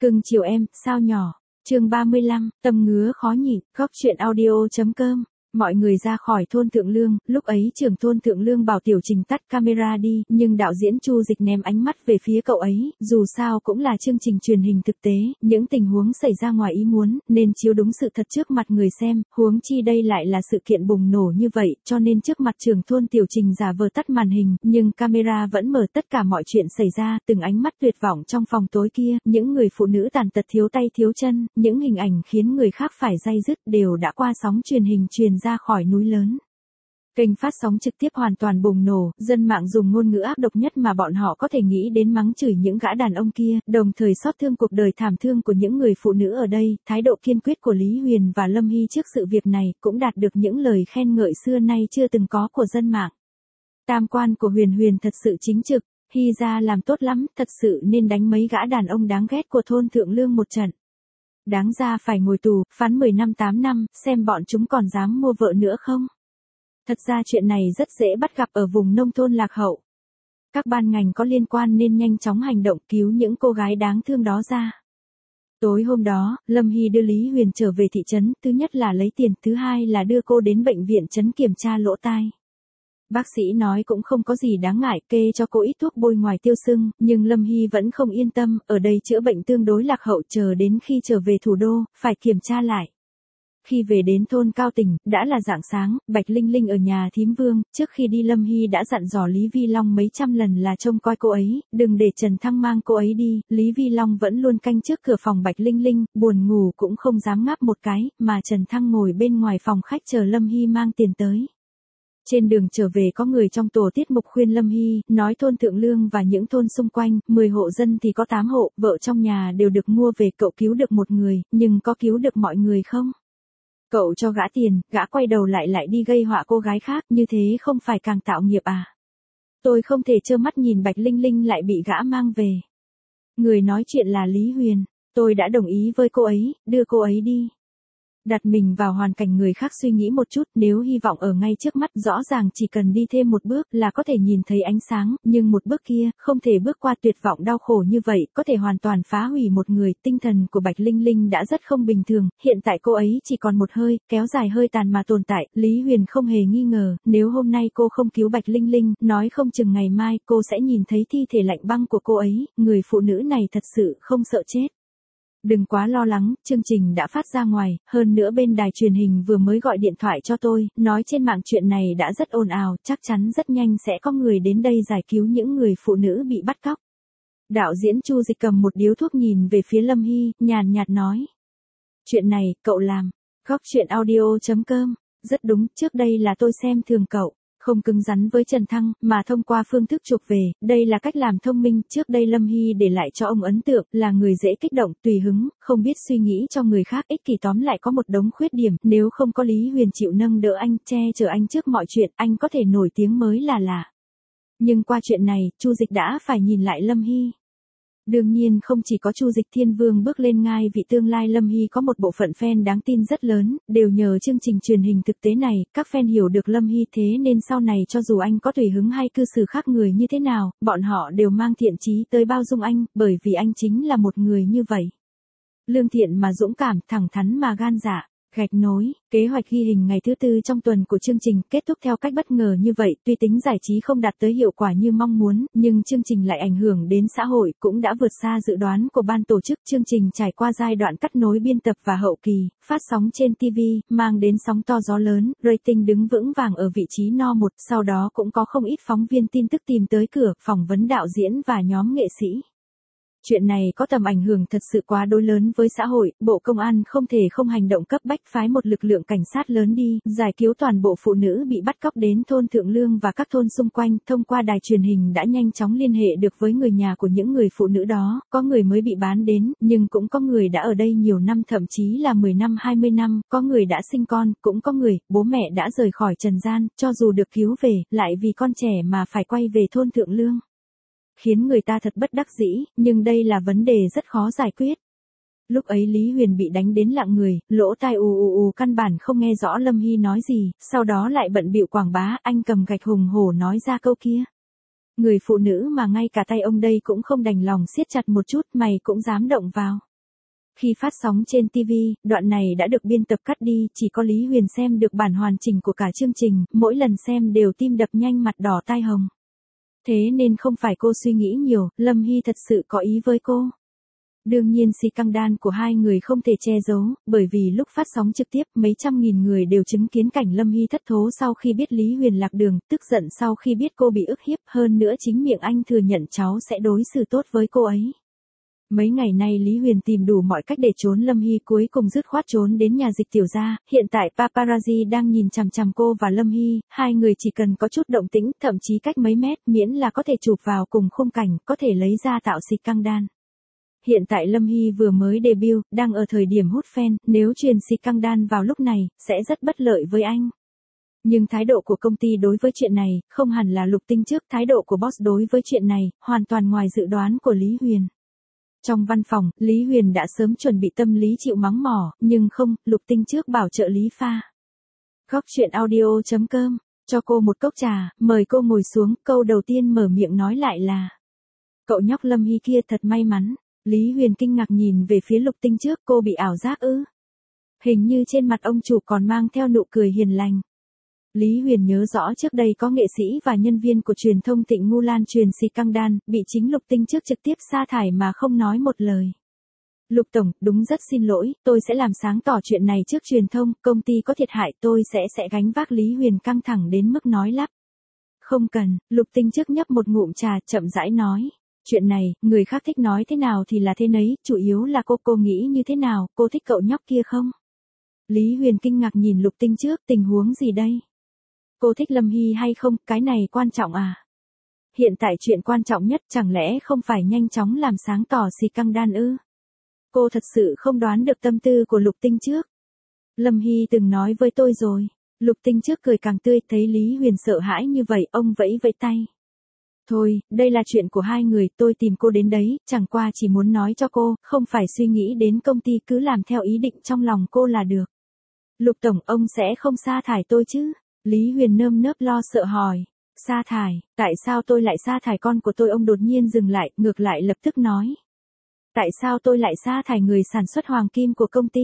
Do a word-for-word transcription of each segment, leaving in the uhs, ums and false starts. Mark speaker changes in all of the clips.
Speaker 1: Cưng chiều em, sao nhỏ. Chương ba mươi lăm, tâm ngứa khó nhịn, góc chuyện audio.com. Mọi người ra khỏi thôn Thượng Lương, lúc ấy trưởng thôn Thượng Lương bảo Tiểu Trình tắt camera đi, nhưng đạo diễn Chu Dịch ném ánh mắt về phía cậu ấy, dù sao cũng là chương trình truyền hình thực tế, những tình huống xảy ra ngoài ý muốn, nên chiếu đúng sự thật trước mặt người xem, huống chi đây lại là sự kiện bùng nổ như vậy, cho nên trước mặt trưởng thôn Tiểu Trình giả vờ tắt màn hình, nhưng camera vẫn mở tất cả mọi chuyện xảy ra, từng ánh mắt tuyệt vọng trong phòng tối kia, những người phụ nữ tàn tật thiếu tay thiếu chân, những hình ảnh khiến người khác phải day dứt đều đã qua sóng truyền hình truyền ra khỏi núi lớn. Kênh phát sóng trực tiếp hoàn toàn bùng nổ, dân mạng dùng ngôn ngữ ác độc nhất mà bọn họ có thể nghĩ đến mắng chửi những gã đàn ông kia, đồng thời xót thương cuộc đời thảm thương của những người phụ nữ ở đây, thái độ kiên quyết của Lý Huyền và Lâm Hy trước sự việc này cũng đạt được những lời khen ngợi xưa nay chưa từng có của dân mạng. Tam quan của Huyền Huyền thật sự chính trực, Hy ra làm tốt lắm, thật sự nên đánh mấy gã đàn ông đáng ghét của thôn Thượng Lương một trận. Đáng ra phải ngồi tù, phán mười năm tám năm, xem bọn chúng còn dám mua vợ nữa không? Thật ra chuyện này rất dễ bắt gặp ở vùng nông thôn lạc hậu. Các ban ngành có liên quan nên nhanh chóng hành động cứu những cô gái đáng thương đó ra. Tối hôm đó, Lâm Hy đưa Lý Huyền trở về thị trấn, thứ nhất là lấy tiền, thứ hai là đưa cô đến bệnh viện trấn kiểm tra lỗ tai. Bác sĩ nói cũng không có gì đáng ngại, kê cho cô ít thuốc bôi ngoài tiêu sưng, nhưng Lâm Hy vẫn không yên tâm, ở đây chữa bệnh tương đối lạc hậu, chờ đến khi trở về thủ đô, phải kiểm tra lại. Khi về đến thôn Cao Tỉnh, đã là rạng sáng, Bạch Linh Linh ở nhà thím Vương, trước khi đi Lâm Hy đã dặn dò Lý Vi Long mấy trăm lần là trông coi cô ấy, đừng để Trần Thăng mang cô ấy đi, Lý Vi Long vẫn luôn canh trước cửa phòng Bạch Linh Linh, buồn ngủ cũng không dám ngáp một cái, mà Trần Thăng ngồi bên ngoài phòng khách chờ Lâm Hy mang tiền tới. Trên đường trở về có người trong tổ tiết mục khuyên Lâm Hy, nói thôn Thượng Lương và những thôn xung quanh, mười hộ dân thì có tám hộ, vợ trong nhà đều được mua về, cậu cứu được một người, nhưng có cứu được mọi người không? Cậu cho gã tiền, gã quay đầu lại lại đi gây họa cô gái khác, như thế không phải càng tạo nghiệp à? Tôi không thể trơ mắt nhìn Bạch Linh Linh lại bị gã mang về. Người nói chuyện là Lý Huyền, tôi đã đồng ý với cô ấy, đưa cô ấy đi. Đặt mình vào hoàn cảnh người khác suy nghĩ một chút, nếu hy vọng ở ngay trước mắt, rõ ràng chỉ cần đi thêm một bước là có thể nhìn thấy ánh sáng, nhưng một bước kia, không thể bước qua tuyệt vọng đau khổ như vậy, có thể hoàn toàn phá hủy một người. Tinh thần của Bạch Linh Linh đã rất không bình thường, hiện tại cô ấy chỉ còn một hơi, kéo dài hơi tàn mà tồn tại, Lý Huyền không hề nghi ngờ, nếu hôm nay cô không cứu Bạch Linh Linh, nói không chừng ngày mai cô sẽ nhìn thấy thi thể lạnh băng của cô ấy, người phụ nữ này thật sự không sợ chết. Đừng quá lo lắng, chương trình đã phát ra ngoài, hơn nữa bên đài truyền hình vừa mới gọi điện thoại cho tôi, nói trên mạng chuyện này đã rất ồn ào, chắc chắn rất nhanh sẽ có người đến đây giải cứu những người phụ nữ bị bắt cóc. Đạo diễn Chu Dịch cầm một điếu thuốc nhìn về phía Lâm Hy, nhàn nhạt nói. Chuyện này, cậu làm. Góc chuyện audio.com. Rất đúng, trước đây là tôi xem thường cậu. Không cứng rắn với Trần Thăng, mà thông qua phương thức chụp về, đây là cách làm thông minh, trước đây Lâm Hy để lại cho ông ấn tượng, là người dễ kích động, tùy hứng, không biết suy nghĩ cho người khác, ích kỷ, tóm lại có một đống khuyết điểm, nếu không có Lý Huyền chịu nâng đỡ anh, che chở anh trước mọi chuyện, anh có thể nổi tiếng mới là lạ. Nhưng qua chuyện này, Chu Dịch đã phải nhìn lại Lâm Hy. Đương nhiên không chỉ có Chu Dịch Thiên Vương bước lên ngai vị tương lai, Lâm Hy có một bộ phận fan đáng tin rất lớn, đều nhờ chương trình truyền hình thực tế này, các fan hiểu được Lâm Hy, thế nên sau này cho dù anh có tùy hứng hay cư xử khác người như thế nào, bọn họ đều mang thiện chí tới bao dung anh, bởi vì anh chính là một người như vậy. Lương thiện mà dũng cảm, thẳng thắn mà gan dạ. Gạch nối, kế hoạch ghi hình ngày thứ tư trong tuần của chương trình kết thúc theo cách bất ngờ như vậy, tuy tính giải trí không đạt tới hiệu quả như mong muốn, nhưng chương trình lại ảnh hưởng đến xã hội, cũng đã vượt xa dự đoán của ban tổ chức. Chương trình trải qua giai đoạn cắt nối biên tập và hậu kỳ, phát sóng trên ti vi, mang đến sóng to gió lớn, rating đứng vững vàng ở vị trí no một, sau đó cũng có không ít phóng viên tin tức tìm tới cửa, phỏng vấn đạo diễn và nhóm nghệ sĩ. Chuyện này có tầm ảnh hưởng thật sự quá đối lớn với xã hội, Bộ Công an không thể không hành động cấp bách, phái một lực lượng cảnh sát lớn đi, giải cứu toàn bộ phụ nữ bị bắt cóc đến thôn Thượng Lương và các thôn xung quanh, thông qua đài truyền hình đã nhanh chóng liên hệ được với người nhà của những người phụ nữ đó, có người mới bị bán đến, nhưng cũng có người đã ở đây nhiều năm, thậm chí là mười năm hai mươi năm, có người đã sinh con, cũng có người, bố mẹ đã rời khỏi trần gian, cho dù được cứu về, lại vì con trẻ mà phải quay về thôn Thượng Lương. Khiến người ta thật bất đắc dĩ, nhưng đây là vấn đề rất khó giải quyết. Lúc ấy Lý Huyền bị đánh đến lặng người, lỗ tai ù ù ù, căn bản không nghe rõ Lâm Hy nói gì, sau đó lại bận bịu quảng bá, anh cầm gạch hùng hổ nói ra câu kia. Người phụ nữ mà ngay cả tay ông đây cũng không đành lòng siết chặt một chút, mày cũng dám động vào. Khi phát sóng trên ti vi, đoạn này đã được biên tập cắt đi, chỉ có Lý Huyền xem được bản hoàn chỉnh của cả chương trình, mỗi lần xem đều tim đập nhanh mặt đỏ tai hồng. Thế nên không phải cô suy nghĩ nhiều, Lâm Hy thật sự có ý với cô. Đương nhiên scandal của hai người không thể che giấu, bởi vì lúc phát sóng trực tiếp mấy trăm nghìn người đều chứng kiến cảnh Lâm Hy thất thố sau khi biết Lý Huyền lạc đường, tức giận sau khi biết cô bị ức hiếp, hơn nữa chính miệng anh thừa nhận cháu sẽ đối xử tốt với cô ấy. Mấy ngày nay Lý Huyền tìm đủ mọi cách để trốn Lâm Hy, cuối cùng dứt khoát trốn đến nhà Dịch Tiểu gia, hiện tại paparazzi đang nhìn chằm chằm cô và Lâm Hy, hai người chỉ cần có chút động tĩnh, thậm chí cách mấy mét, miễn là có thể chụp vào cùng khung cảnh, có thể lấy ra tạo scandal. Hiện tại Lâm Hy vừa mới debut, đang ở thời điểm hút fan, nếu truyền scandal vào lúc này, sẽ rất bất lợi với anh. Nhưng thái độ của công ty đối với chuyện này, không hẳn là Lục Tinh trước, thái độ của boss đối với chuyện này, hoàn toàn ngoài dự đoán của Lý Huyền. Trong văn phòng, Lý Huyền đã sớm chuẩn bị tâm lý chịu mắng mỏ, nhưng không, Lục Tinh trước bảo trợ lý pha. Góc chuyện audio chấm com, cho cô một cốc trà, mời cô ngồi xuống, câu đầu tiên mở miệng nói lại là: cậu nhóc Lâm Hy kia thật may mắn. Lý Huyền kinh ngạc nhìn về phía Lục Tinh trước, cô bị ảo giác ư? Hình như trên mặt ông chủ còn mang theo nụ cười hiền lành. Lý Huyền nhớ rõ trước đây có nghệ sĩ và nhân viên của truyền thông Tịnh Ngu Lan truyền scandal, bị chính Lục Tinh trước trực tiếp sa thải mà không nói một lời. Lục Tổng, đúng rất xin lỗi, tôi sẽ làm sáng tỏ chuyện này trước truyền thông, công ty có thiệt hại tôi sẽ sẽ gánh vác. Lý Huyền căng thẳng đến mức nói lắp. Không cần, Lục Tinh trước nhấp một ngụm trà, chậm rãi nói. Chuyện này, người khác thích nói thế nào thì là thế nấy, chủ yếu là cô, cô nghĩ như thế nào, cô thích cậu nhóc kia không? Lý Huyền kinh ngạc nhìn Lục Tinh trước, tình huống gì đây? Cô thích Lâm Hy hay không, cái này quan trọng à? Hiện tại chuyện quan trọng nhất chẳng lẽ không phải nhanh chóng làm sáng tỏ scandal ư? Cô thật sự không đoán được tâm tư của Lục Tinh trước. Lâm Hy từng nói với tôi rồi. Lục Tinh trước cười càng tươi, thấy Lý Huyền sợ hãi như vậy, ông vẫy vẫy tay. Thôi, đây là chuyện của hai người, tôi tìm cô đến đấy, chẳng qua chỉ muốn nói cho cô, không phải suy nghĩ đến công ty, cứ làm theo ý định trong lòng cô là được. Lục Tổng, ông sẽ không sa thải tôi chứ? Lý Huyền nơm nớp lo sợ hỏi. Sa thải, tại sao tôi lại sa thải con của tôi? Ông đột nhiên dừng lại, ngược lại lập tức nói. Tại sao tôi lại sa thải người sản xuất hoàng kim của công ty?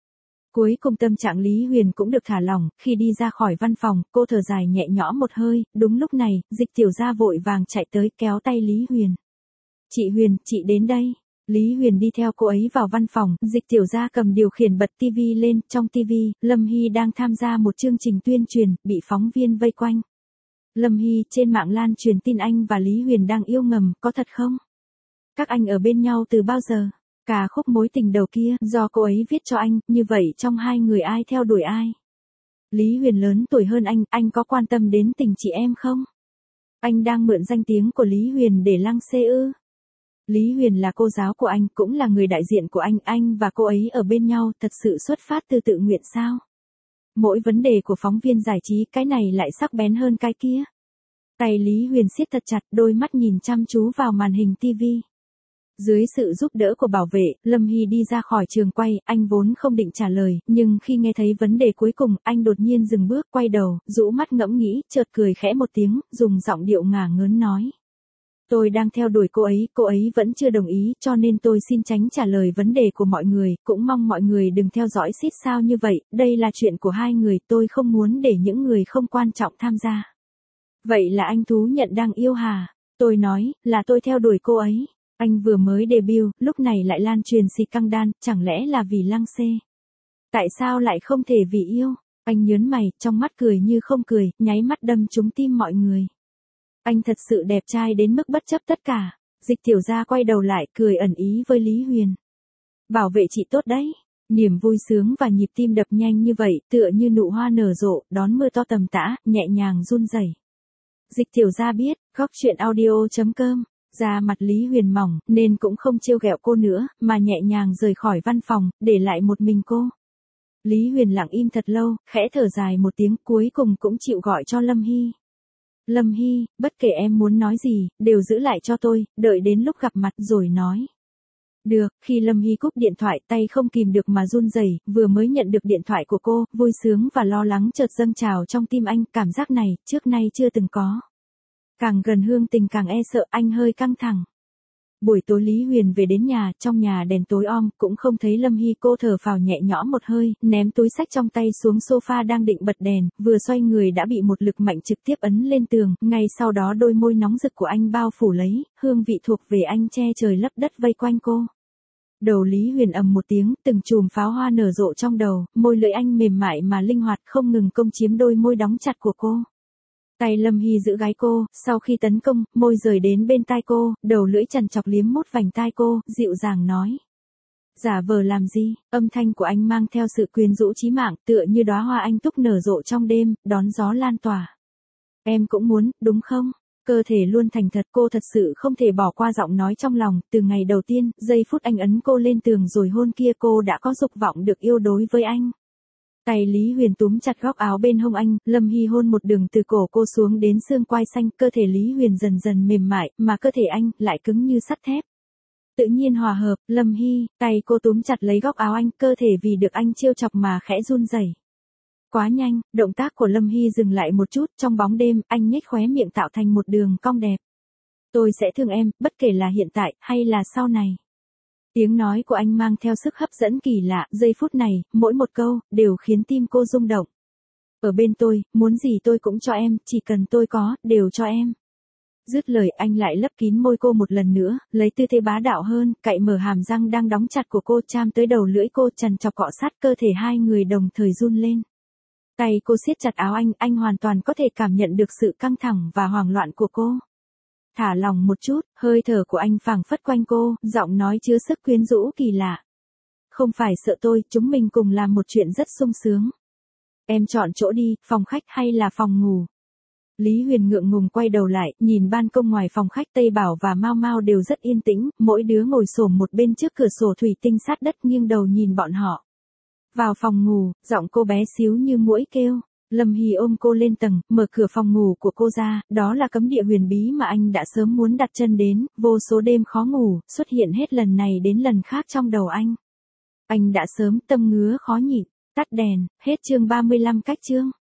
Speaker 1: Cuối cùng tâm trạng Lý Huyền cũng được thả lỏng, khi đi ra khỏi văn phòng, cô thở dài nhẹ nhõm một hơi, đúng lúc này, Dịch Tiểu gia vội vàng chạy tới kéo tay Lý Huyền. Chị Huyền, chị đến đây. Lý Huyền đi theo cô ấy vào văn phòng, Dịch Tiểu gia cầm điều khiển bật tivi lên, trong tivi, Lâm Hy đang tham gia một chương trình tuyên truyền, bị phóng viên vây quanh. Lâm Hy, trên mạng lan truyền tin anh và Lý Huyền đang yêu ngầm, có thật không? Các anh ở bên nhau từ bao giờ? Cả khúc mối tình đầu kia, do cô ấy viết cho anh, như vậy trong hai người ai theo đuổi ai? Lý Huyền lớn tuổi hơn anh, anh có quan tâm đến tình chị em không? Anh đang mượn danh tiếng của Lý Huyền để lăng xê ư? Lý Huyền là cô giáo của anh, cũng là người đại diện của anh, anh và cô ấy ở bên nhau thật sự xuất phát từ tự nguyện sao? Mỗi vấn đề của phóng viên giải trí, cái này lại sắc bén hơn cái kia. Tay Lý Huyền siết thật chặt, đôi mắt nhìn chăm chú vào màn hình tivi. Dưới sự giúp đỡ của bảo vệ, Lâm Hy đi ra khỏi trường quay, anh vốn không định trả lời, nhưng khi nghe thấy vấn đề cuối cùng, anh đột nhiên dừng bước, quay đầu, rũ mắt ngẫm nghĩ, chợt cười khẽ một tiếng, dùng giọng điệu ngả ngớn nói. Tôi đang theo đuổi cô ấy, cô ấy vẫn chưa đồng ý, cho nên tôi xin tránh trả lời vấn đề của mọi người, cũng mong mọi người đừng theo dõi xít sao như vậy, đây là chuyện của hai người, tôi không muốn để những người không quan trọng tham gia. Vậy là anh thú nhận đang yêu hả? Tôi nói, là tôi theo đuổi cô ấy. Anh vừa mới debut, lúc này lại lan truyền scandal, chẳng lẽ là vì lăng xê? Tại sao lại không thể vì yêu? Anh nhớn mày, trong mắt cười như không cười, nháy mắt đâm trúng tim mọi người. Anh thật sự đẹp trai đến mức bất chấp tất cả. Dịch Tiểu gia quay đầu lại, cười ẩn ý với Lý Huyền. Bảo vệ chị tốt đấy. Niềm vui sướng và nhịp tim đập nhanh như vậy, tựa như nụ hoa nở rộ, đón mưa to tầm tã, nhẹ nhàng run rẩy. Dịch Tiểu gia biết, góc chuyện audio chấm com. Da mặt Lý Huyền mỏng, nên cũng không trêu ghẹo cô nữa, mà nhẹ nhàng rời khỏi văn phòng, để lại một mình cô. Lý Huyền lặng im thật lâu, khẽ thở dài một tiếng, cuối cùng cũng chịu gọi cho Lâm Hy. Lâm Hy, bất kể em muốn nói gì, đều giữ lại cho tôi, đợi đến lúc gặp mặt rồi nói. Được, khi Lâm Hy cúp điện thoại, tay không kìm được mà run rẩy, vừa mới nhận được điện thoại của cô, vui sướng và lo lắng chợt dâng trào trong tim anh, cảm giác này, trước nay chưa từng có. Càng gần hương tình càng e sợ, anh hơi căng thẳng. Buổi tối Lý Huyền về đến nhà, trong nhà đèn tối om, cũng không thấy Lâm Hy, cô thở phào nhẹ nhõm một hơi, ném túi xách trong tay xuống sofa đang định bật đèn, vừa xoay người đã bị một lực mạnh trực tiếp ấn lên tường, ngay sau đó đôi môi nóng rực của anh bao phủ lấy, hương vị thuộc về anh che trời lấp đất vây quanh cô. Đầu Lý Huyền ầm một tiếng, từng chùm pháo hoa nở rộ trong đầu, môi lưỡi anh mềm mại mà linh hoạt không ngừng công chiếm đôi môi đóng chặt của cô. Tay Lâm Hy giữ gáy cô, sau khi tấn công, môi rời đến bên tai cô, đầu lưỡi chằn chọc liếm mốt vành tai cô, dịu dàng nói. Giả vờ làm gì, âm thanh của anh mang theo sự quyến rũ chí mạng, tựa như đóa hoa anh túc nở rộ trong đêm, đón gió lan tỏa. Em cũng muốn, đúng không? Cơ thể luôn thành thật, cô thật sự không thể bỏ qua giọng nói trong lòng, từ ngày đầu tiên, giây phút anh ấn cô lên tường rồi hôn kia cô đã có dục vọng được yêu đối với anh. Tay Lý Huyền túm chặt góc áo bên hông anh, Lâm Hy hôn một đường từ cổ cô xuống đến xương quai xanh, cơ thể Lý Huyền dần dần mềm mại, mà cơ thể anh lại cứng như sắt thép. Tự nhiên hòa hợp, Lâm Hy, tay cô túm chặt lấy góc áo anh, cơ thể vì được anh trêu chọc mà khẽ run rẩy. Quá nhanh, động tác của Lâm Hy dừng lại một chút, trong bóng đêm, anh nhếch khóe miệng tạo thành một đường cong đẹp. Tôi sẽ thương em, bất kể là hiện tại, hay là sau này. Tiếng nói của anh mang theo sức hấp dẫn kỳ lạ, giây phút này, mỗi một câu, đều khiến tim cô rung động. Ở bên tôi, muốn gì tôi cũng cho em, chỉ cần tôi có, đều cho em. Dứt lời anh lại lấp kín môi cô một lần nữa, lấy tư thế bá đạo hơn, cạy mở hàm răng đang đóng chặt của cô cham tới đầu lưỡi cô chằn chọc cọ sát cơ thể hai người đồng thời run lên. Tay cô siết chặt áo anh, anh hoàn toàn có thể cảm nhận được sự căng thẳng và hoảng loạn của cô. Thả lòng một chút, hơi thở của anh phảng phất quanh cô, giọng nói chứa sức quyến rũ kỳ lạ. Không phải sợ tôi, chúng mình cùng làm một chuyện rất sung sướng. Em chọn chỗ đi, phòng khách hay là phòng ngủ? Lý Huyền ngượng ngùng quay đầu lại, nhìn ban công ngoài phòng khách, Tây Bảo và Mao Mao đều rất yên tĩnh, mỗi đứa ngồi xổm một bên trước cửa sổ thủy tinh sát đất nghiêng đầu nhìn bọn họ. Vào phòng ngủ, giọng cô bé xíu như muỗi kêu. Lâm Hy ôm cô lên tầng, mở cửa phòng ngủ của cô ra, đó là cấm địa huyền bí mà anh đã sớm muốn đặt chân đến, vô số đêm khó ngủ, xuất hiện hết lần này đến lần khác trong đầu anh. Anh đã sớm tâm ngứa khó nhịn, tắt đèn, hết chương ba mươi lăm cách chương.